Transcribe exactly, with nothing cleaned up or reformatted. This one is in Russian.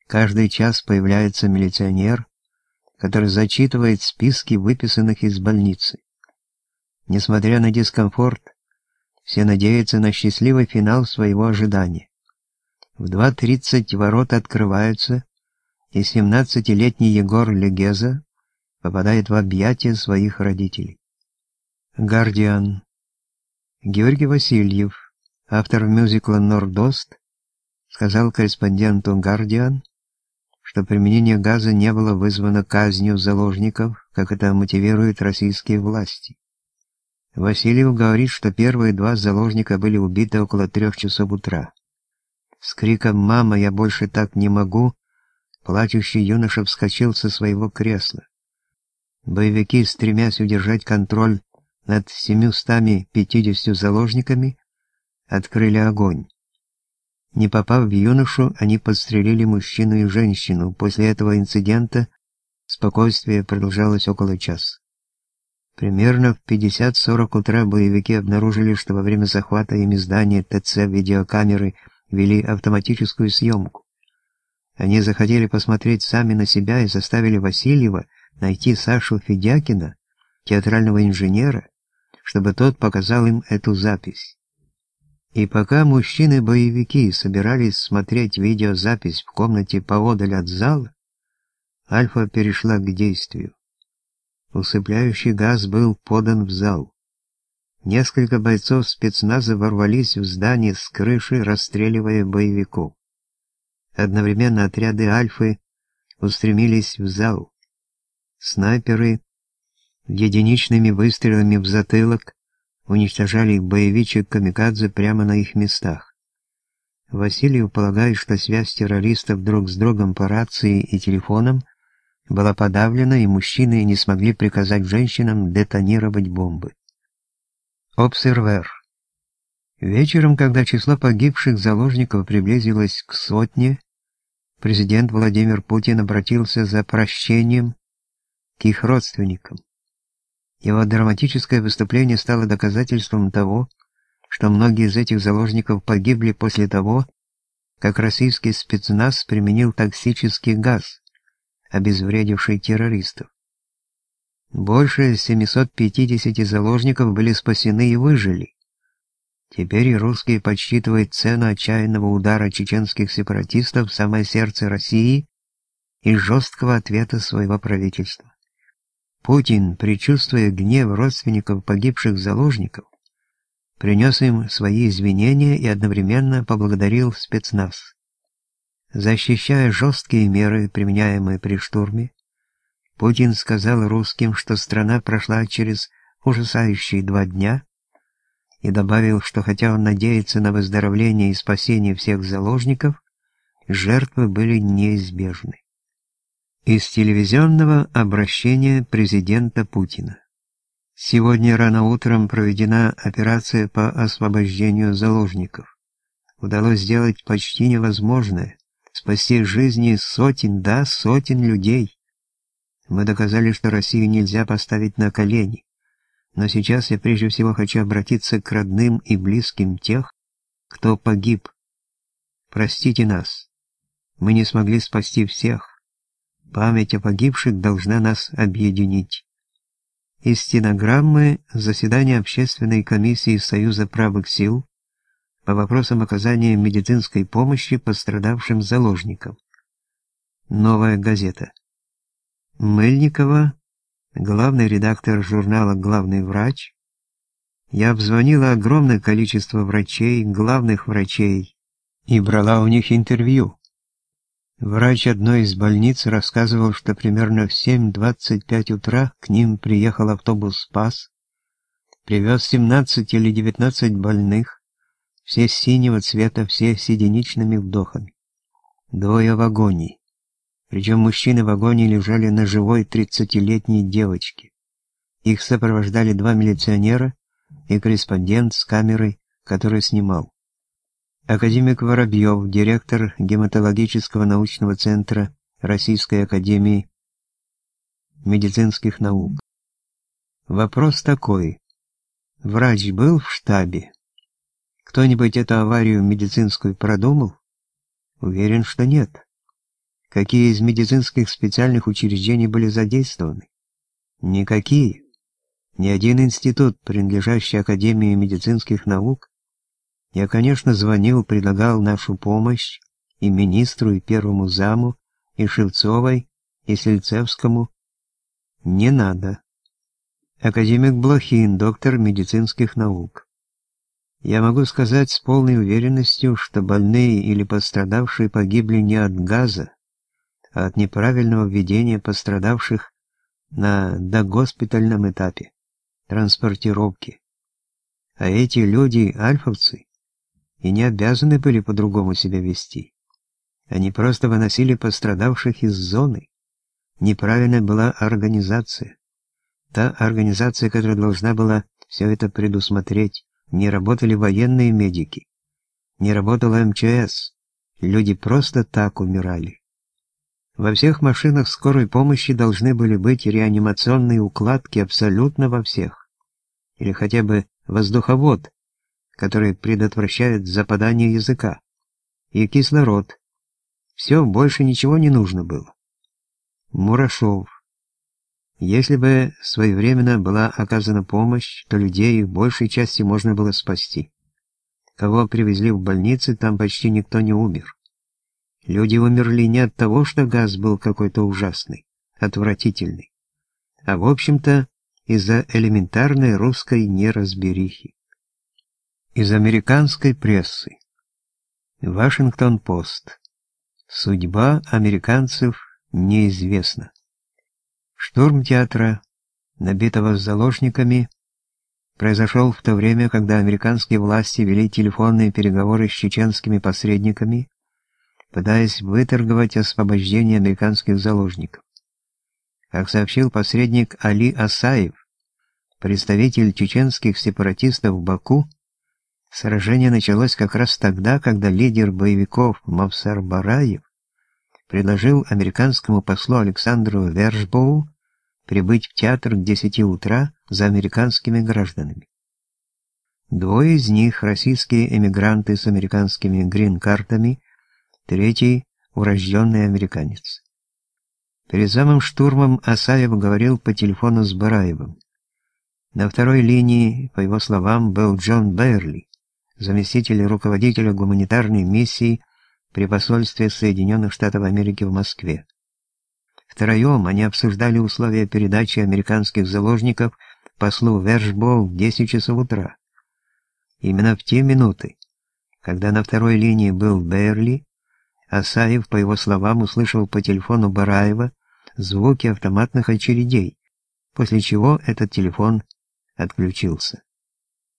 Каждый час появляется милиционер, который зачитывает списки выписанных из больницы. Несмотря на дискомфорт, все надеются на счастливый финал своего ожидания. В два тридцать ворота открываются, и семнадцатилетний Егор Легеза попадает в объятия своих родителей. Гардиан. Георгий Васильев, автор мюзикла «Нордост», сказал корреспонденту «Гардиан», что применение газа не было вызвано казнью заложников, как это мотивируют российские власти. Васильев говорит, что первые два заложника были убиты около трех часов утра. С криком «Мама, я больше так не могу!» плачущий юноша вскочил со своего кресла. Боевики, стремясь удержать контроль над семьюстами пятьюдесятью заложниками, открыли огонь. Не попав в юношу, они подстрелили мужчину и женщину. После этого инцидента спокойствие продолжалось около часа. Примерно в пятьдесят-сорок утра боевики обнаружили, что во время захвата ими здания ТЦ видеокамеры вели автоматическую съемку. Они захотели посмотреть сами на себя и заставили Васильева найти Сашу Федякина, театрального инженера, чтобы тот показал им эту запись. И пока мужчины-боевики собирались смотреть видеозапись в комнате поодаль от зала, Альфа перешла к действию. Усыпляющий газ был подан в зал. Несколько бойцов спецназа ворвались в здание с крыши, расстреливая боевиков. Одновременно отряды Альфы устремились в зал. Снайперы единичными выстрелами в затылок уничтожали боевичек-камикадзе прямо на их местах. Васильев полагает, что связь террористов друг с другом по рации и телефонам была подавлена, и мужчины не смогли приказать женщинам детонировать бомбы. Обсервер. Вечером, когда число погибших заложников приблизилось к сотне, президент Владимир Путин обратился за прощением к их родственникам. Его драматическое выступление стало доказательством того, что многие из этих заложников погибли после того, как российский спецназ применил токсический газ, обезвредивший террористов. Больше семисот пятидесяти заложников были спасены и выжили. Теперь и русские подсчитывают цену отчаянного удара чеченских сепаратистов в самое сердце России и жесткого ответа своего правительства. Путин, предчувствуя гнев родственников погибших заложников, принес им свои извинения и одновременно поблагодарил спецназ. Защищая жесткие меры, применяемые при штурме, Путин сказал русским, что страна прошла через ужасающие два дня, и добавил, что хотя он надеется на выздоровление и спасение всех заложников, жертвы были неизбежны. Из телевизионного обращения президента Путина. Сегодня рано утром проведена операция по освобождению заложников. Удалось сделать почти невозможное – спасти жизни сотен, да, сотен людей. Мы доказали, что Россию нельзя поставить на колени. Но сейчас я прежде всего хочу обратиться к родным и близким тех, кто погиб. Простите нас. Мы не смогли спасти всех. Память о погибших должна нас объединить. Из стенограммы заседания Общественной комиссии Союза правых сил по вопросам оказания медицинской помощи пострадавшим заложникам. Новая газета. Мыльникова, главный редактор журнала «Главный врач». Я обзвонила огромное количество врачей, главных врачей, и брала у них интервью. Врач одной из больниц рассказывал, что примерно в семь двадцать пять утра к ним приехал автобус «Спас», привез семнадцать или девятнадцать больных, все синего цвета, все с единичными вдохами. Двое в агонии. Причем мужчины в агонии лежали на живой тридцатилетней девочке. Их сопровождали два милиционера и корреспондент с камерой, который снимал. Академик Воробьев, директор гематологического научного центра Российской академии медицинских наук. Вопрос такой. Врач был в штабе? Кто-нибудь эту аварию медицинскую продумал? Уверен, что нет. какие из медицинских специальных учреждений были задействованы? Никакие. Ни один институт, принадлежащий Академии медицинских наук. Я, конечно, звонил, предлагал нашу помощь и министру, и первому заму, и Шевцовой, и Сельцевскому. Не надо. Академик Блохин, доктор медицинских наук. Я могу сказать с полной уверенностью, что больные или пострадавшие погибли не от газа, а от неправильного введения пострадавших на догоспитальном этапе транспортировки. А эти люди, альфовцы, и не обязаны были по-другому себя вести. Они просто выносили пострадавших из зоны. Неправильная была организация. Та организация, которая должна была все это предусмотреть. Не работали военные медики, не работала эм че эс. Люди просто так умирали. Во всех машинах скорой помощи должны были быть реанимационные укладки абсолютно во всех. Или хотя бы воздуховод, который предотвращает западание языка. И кислород. Все, больше ничего не нужно было. Мурашов. Если бы своевременно была оказана помощь, то людей в большей части можно было спасти. Кого привезли в больницы, там почти никто не умер. Люди умерли не от того, что газ был какой-то ужасный, отвратительный, а в общем-то из-за элементарной русской неразберихи. Из американской прессы. Вашингтон-Пост. Судьба американцев неизвестна. Штурм театра, набитого заложниками, произошел в то время, когда американские власти вели телефонные переговоры с чеченскими посредниками, пытаясь выторговать освобождение американских заложников. Как сообщил посредник Али Асаев, представитель чеченских сепаратистов в Баку, сражение началось как раз тогда, когда лидер боевиков Мавсар Бараев предложил американскому послу Александру Вершбоу прибыть в театр к десяти утра за американскими гражданами. Двое из них — российские эмигранты с американскими грин-картами, третий — урожденный американец. Перед самым штурмом Асаев говорил по телефону с Бараевым. На второй линии, по его словам, был Джон Бэйрли, заместитель руководителя гуманитарной миссии при посольстве Соединенных Штатов Америки в Москве. Втроем они обсуждали условия передачи американских заложников послу Вершбоу в десять часов утра. Именно в те минуты, когда на второй линии был Бэйрли, Асаев, по его словам, услышал по телефону Бараева звуки автоматных очередей, после чего этот телефон отключился.